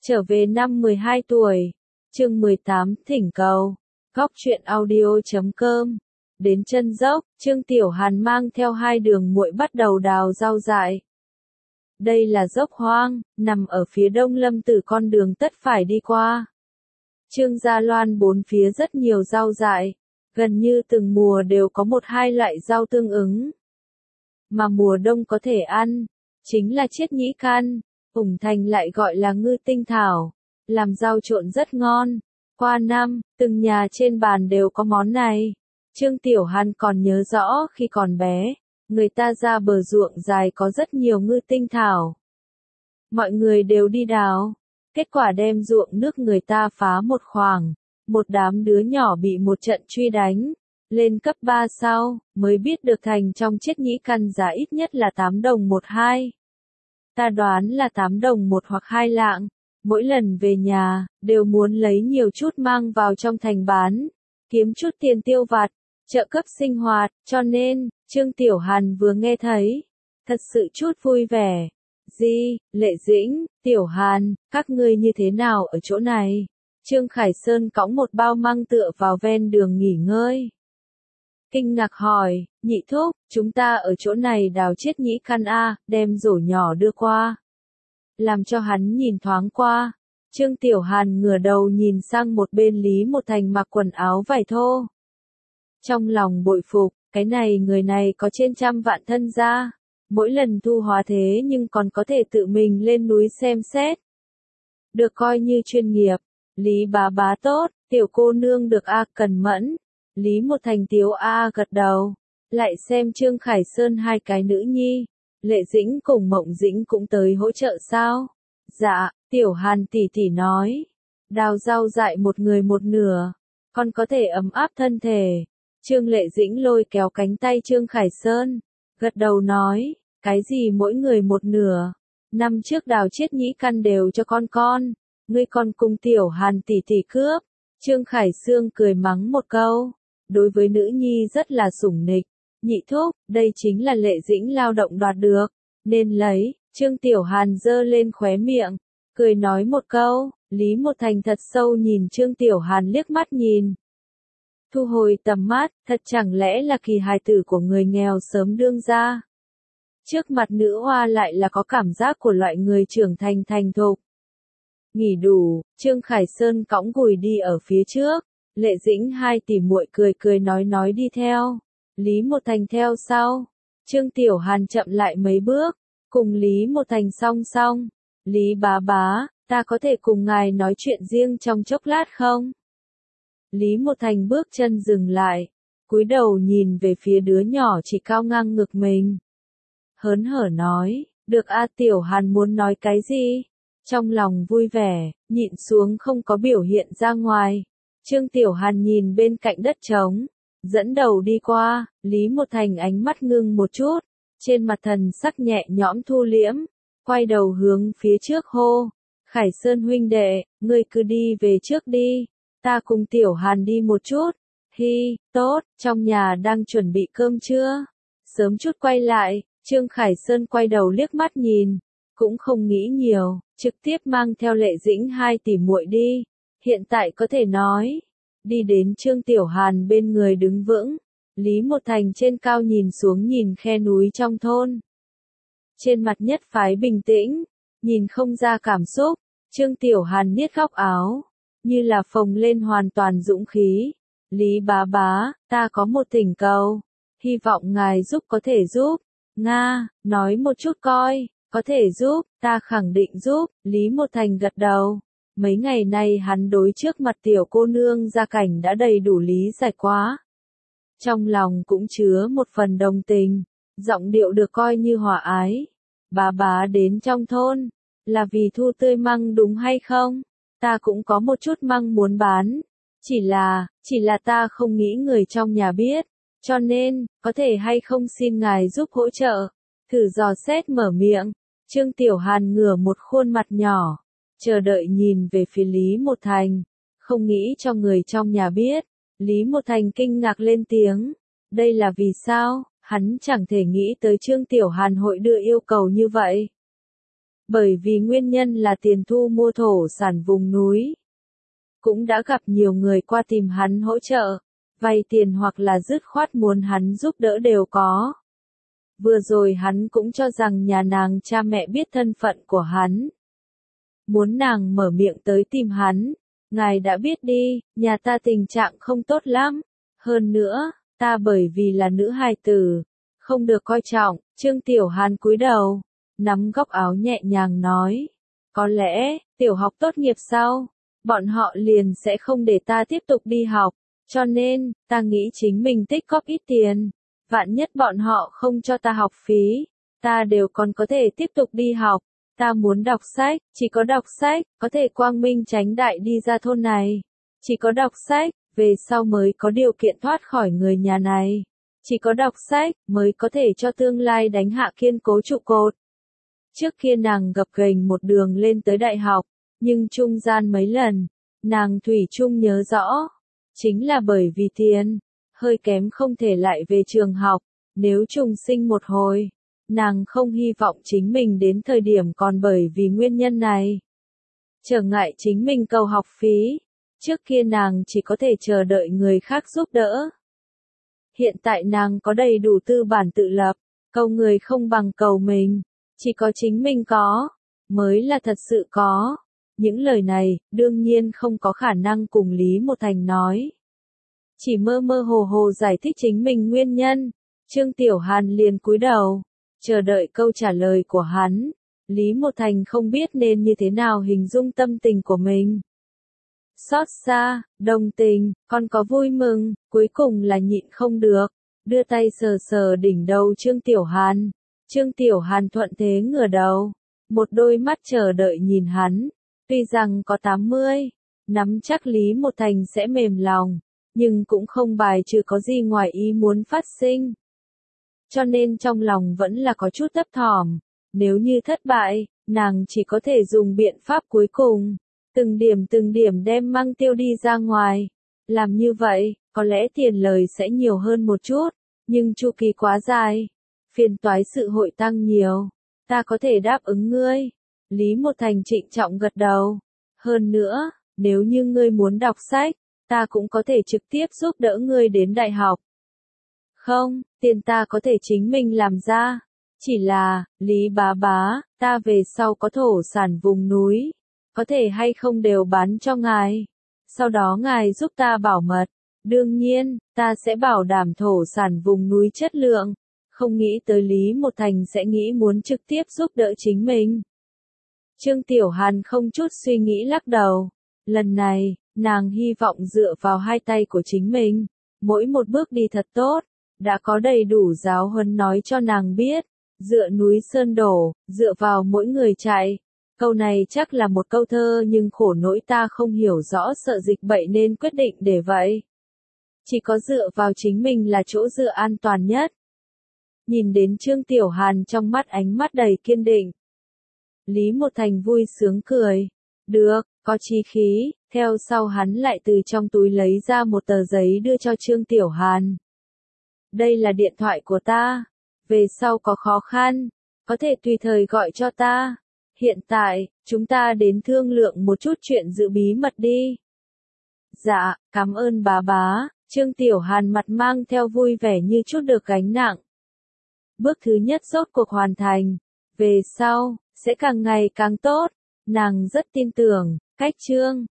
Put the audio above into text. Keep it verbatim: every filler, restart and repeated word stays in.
Trở về năm mười hai tuổi. Chương mười tám thỉnh cầu. Góc truyện audio chấm com. Đến chân dốc, Trương Tiểu Hàn mang theo hai đường muội bắt đầu đào rau dại. Đây là dốc hoang, nằm ở phía đông Lâm Tử con đường tất phải đi qua. Trương Gia Loan bốn phía rất nhiều rau dại, gần như từng mùa đều có một hai loại rau tương ứng. Mà mùa đông có thể ăn, chính là chiết nhĩ căn, ủng thành lại gọi là ngư tinh thảo, làm rau trộn rất ngon. Qua năm, từng nhà trên bàn đều có món này. Trương Tiểu Hàn còn nhớ rõ khi còn bé, người ta ra bờ ruộng dài có rất nhiều ngư tinh thảo. Mọi người đều đi đào, kết quả đem ruộng nước người ta phá một khoảng, một đám đứa nhỏ bị một trận truy đánh. Lên cấp ba sau, mới biết được thành trong chiết nhĩ căn giá ít nhất là tám đồng một hai. Ta đoán là tám đồng một hoặc hai lạng. Mỗi lần về nhà, đều muốn lấy nhiều chút mang vào trong thành bán, kiếm chút tiền tiêu vặt, trợ cấp sinh hoạt, cho nên, Trương Tiểu Hàn vừa nghe thấy, thật sự chút vui vẻ. Di, Lệ Dĩnh, Tiểu Hàn, các ngươi như thế nào ở chỗ này? Trương Khải Sơn cõng một bao măng tựa vào ven đường nghỉ ngơi. Kinh ngạc hỏi, nhị thúc, chúng ta ở chỗ này đào chiết nhĩ căn a, đem rổ nhỏ đưa qua. Làm cho hắn nhìn thoáng qua, Trương Tiểu Hàn ngửa đầu nhìn sang một bên Lý Một Thành mặc quần áo vải thô. Trong lòng bội phục, cái này người này có trên trăm vạn thân gia, mỗi lần thu hóa thế nhưng còn có thể tự mình lên núi xem xét. Được coi như chuyên nghiệp, Lý bá bá tốt, tiểu cô nương được a cần mẫn. Lý Một Thành tiếu a gật đầu, lại xem Trương Khải Sơn hai cái nữ nhi. Lệ Dĩnh cùng Mộng Dĩnh cũng tới hỗ trợ sao? Dạ, Tiểu Hàn tỷ tỷ nói. Đào rau dại một người một nửa, còn có thể ấm áp thân thể. Trương Lệ Dĩnh lôi kéo cánh tay Trương Khải Sơn, gật đầu nói, cái gì mỗi người một nửa. Năm trước đào chiết nhĩ căn đều cho con con, ngươi còn cùng Tiểu Hàn tỷ tỷ cướp. Trương Khải Sương cười mắng một câu, đối với nữ nhi rất là sủng nịch. Nhị thúc, đây chính là Lệ Dĩnh lao động đoạt được, nên lấy. Trương Tiểu Hàn giơ lên khóe miệng, cười nói một câu. Lý Một Thành thật sâu nhìn Trương Tiểu Hàn liếc mắt nhìn. Thu hồi tầm mắt, thật chẳng lẽ là kỳ hài tử của người nghèo sớm đương ra. Trước mặt nữ hoa lại là có cảm giác của loại người trưởng thành thành thục. Nghỉ đủ, Trương Khải Sơn cõng gùi đi ở phía trước, Lệ Dĩnh hai tỷ muội cười cười nói nói đi theo. Lý Một Thành theo sau, Trương Tiểu Hàn chậm lại mấy bước, cùng Lý Một Thành song song. Lý bá bá, ta có thể cùng ngài nói chuyện riêng trong chốc lát không? Lý Một Thành bước chân dừng lại, cúi đầu nhìn về phía đứa nhỏ chỉ cao ngang ngực mình. Hớn hở nói, được a. Tiểu Hàn muốn nói cái gì? Trong lòng vui vẻ, nhịn xuống không có biểu hiện ra ngoài. Trương Tiểu Hàn nhìn bên cạnh đất trống, dẫn đầu đi qua. Lý Một Thành ánh mắt ngưng một chút, trên mặt thần sắc nhẹ nhõm thu liễm, quay đầu hướng phía trước hô, Khải Sơn huynh đệ, ngươi cứ đi về trước đi, ta cùng Tiểu Hàn đi một chút. Hi, tốt, trong nhà đang chuẩn bị cơm trưa, sớm chút quay lại. Trương Khải Sơn quay đầu liếc mắt nhìn, cũng không nghĩ nhiều, trực tiếp mang theo Lệ Dĩnh hai tỷ muội đi. Hiện tại có thể nói, đi đến Trương Tiểu Hàn bên người đứng vững. Lý Một Thành trên cao nhìn xuống nhìn khe núi trong thôn. Trên mặt nhất phái bình tĩnh, nhìn không ra cảm xúc. Trương Tiểu Hàn niết góc áo, như là phồng lên hoàn toàn dũng khí. Lý bá bá, ta có một thỉnh cầu, hy vọng ngài giúp có thể giúp. Nga, nói một chút coi, có thể giúp, ta khẳng định giúp. Lý Một Thành gật đầu. Mấy ngày nay hắn đối trước mặt tiểu cô nương gia cảnh đã đầy đủ lý giải quá. Trong lòng cũng chứa một phần đồng tình, giọng điệu được coi như hòa ái. Bá bá đến trong thôn, là vì thu tươi măng đúng hay không? Ta cũng có một chút măng muốn bán, chỉ là, chỉ là ta không nghĩ người trong nhà biết, cho nên, có thể hay không xin ngài giúp hỗ trợ. Thử dò xét mở miệng, Trương Tiểu Hàn ngửa một khuôn mặt nhỏ, chờ đợi nhìn về phía Lý Một Thành, không nghĩ cho người trong nhà biết. Lý Một Thành kinh ngạc lên tiếng, đây là vì sao? Hắn chẳng thể nghĩ tới Trương Tiểu Hàn hội đưa yêu cầu như vậy. Bởi vì nguyên nhân là tiền thu mua thổ sản vùng núi. Cũng đã gặp nhiều người qua tìm hắn hỗ trợ, vay tiền hoặc là dứt khoát muốn hắn giúp đỡ đều có. Vừa rồi hắn cũng cho rằng nhà nàng cha mẹ biết thân phận của hắn. Muốn nàng mở miệng tới tìm hắn, ngài đã biết đi, nhà ta tình trạng không tốt lắm. Hơn nữa, ta bởi vì là nữ hài tử, không được coi trọng. Trương Tiểu Hàn cúi đầu, nắm góc áo nhẹ nhàng nói. Có lẽ, tiểu học tốt nghiệp sau, bọn họ liền sẽ không để ta tiếp tục đi học. Cho nên, ta nghĩ chính mình tích góp ít tiền. Vạn nhất bọn họ không cho ta học phí, ta đều còn có thể tiếp tục đi học. Ta muốn đọc sách, chỉ có đọc sách, có thể quang minh chánh đại đi ra thôn này. Chỉ có đọc sách, về sau mới có điều kiện thoát khỏi người nhà này. Chỉ có đọc sách, mới có thể cho tương lai đánh hạ kiên cố trụ cột. Trước kia nàng gập ghềnh một đường lên tới đại học, nhưng trung gian mấy lần, nàng thủy chung nhớ rõ. Chính là bởi vì tiền, hơi kém không thể lại về trường học, nếu trùng sinh một hồi. Nàng không hy vọng chính mình đến thời điểm còn bởi vì nguyên nhân này. Trở ngại chính mình cầu học phí. Trước kia nàng chỉ có thể chờ đợi người khác giúp đỡ. Hiện tại nàng có đầy đủ tư bản tự lập, cầu người không bằng cầu mình. Chỉ có chính mình có, mới là thật sự có. Những lời này, đương nhiên không có khả năng cùng Lý Một Thành nói. Chỉ mơ mơ hồ hồ giải thích chính mình nguyên nhân. Trương Tiểu Hàn liền cúi đầu, chờ đợi câu trả lời của hắn. Lý Một Thành không biết nên như thế nào hình dung tâm tình của mình. Xót xa, đồng tình, còn có vui mừng, cuối cùng là nhịn không được. Đưa tay sờ sờ đỉnh đầu Trương Tiểu Hàn. Trương Tiểu Hàn thuận thế ngửa đầu. Một đôi mắt chờ đợi nhìn hắn. Tuy rằng có tám mươi, nắm chắc Lý Một Thành sẽ mềm lòng. Nhưng cũng không bài trừ có gì ngoài ý muốn phát sinh. Cho nên trong lòng vẫn là có chút thấp thỏm. Nếu như thất bại, nàng chỉ có thể dùng biện pháp cuối cùng. Từng điểm từng điểm đem Măng Tiêu đi ra ngoài. Làm như vậy, có lẽ tiền lời sẽ nhiều hơn một chút. Nhưng chu kỳ quá dài. Phiền toái sự hội tăng nhiều. Ta có thể đáp ứng ngươi. Lý Một Thành trịnh trọng gật đầu. Hơn nữa, nếu như ngươi muốn đọc sách, ta cũng có thể trực tiếp giúp đỡ ngươi đến đại học. Không, tiền ta có thể chính mình làm ra. Chỉ là, Lý bá bá, ta về sau có thổ sản vùng núi. Có thể hay không đều bán cho ngài. Sau đó ngài giúp ta bảo mật. Đương nhiên, ta sẽ bảo đảm thổ sản vùng núi chất lượng. Không nghĩ tới Lý Một Thành sẽ nghĩ muốn trực tiếp giúp đỡ chính mình. Trương Tiểu Hàn không chút suy nghĩ lắc đầu. Lần này, nàng hy vọng dựa vào hai tay của chính mình. Mỗi một bước đi thật tốt. Đã có đầy đủ giáo huấn nói cho nàng biết. Dựa núi sơn đổ, dựa vào mỗi người chạy. Câu này chắc là một câu thơ nhưng khổ nỗi ta không hiểu rõ sợ dịch bệnh nên quyết định để vậy. Chỉ có dựa vào chính mình là chỗ dựa an toàn nhất. Nhìn đến Trương Tiểu Hàn trong mắt ánh mắt đầy kiên định. Lý Một Thành vui sướng cười. Được, có chí khí, theo sau hắn lại từ trong túi lấy ra một tờ giấy đưa cho Trương Tiểu Hàn. Đây là điện thoại của ta. Về sau có khó khăn, có thể tùy thời gọi cho ta. Hiện tại, chúng ta đến thương lượng một chút chuyện giữ bí mật đi. Dạ, cảm ơn bà bá. Trương Tiểu Hàn mặt mang theo vui vẻ như chút được gánh nặng. Bước thứ nhất rốt cuộc hoàn thành. Về sau, sẽ càng ngày càng tốt. Nàng rất tin tưởng, cách Trương